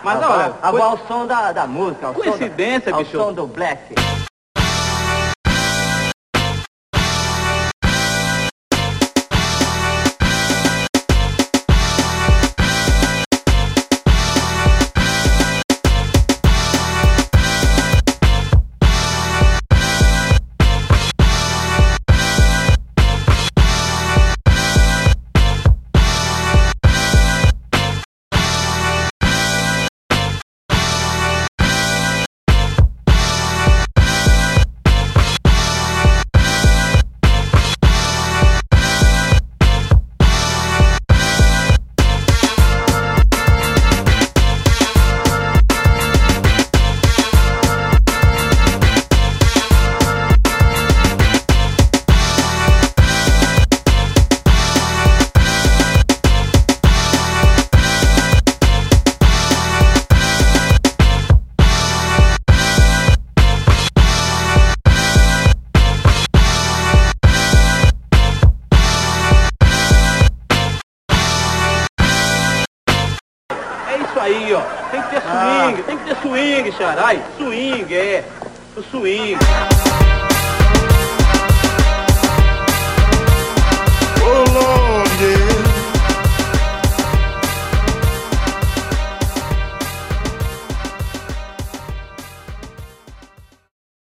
Mas olha... Agora ao som da música, Coincidência, ao bicho. som do black. Isso aí, ó. Tem que ter swing, tem que ter swing, xarai. Swing, o swing.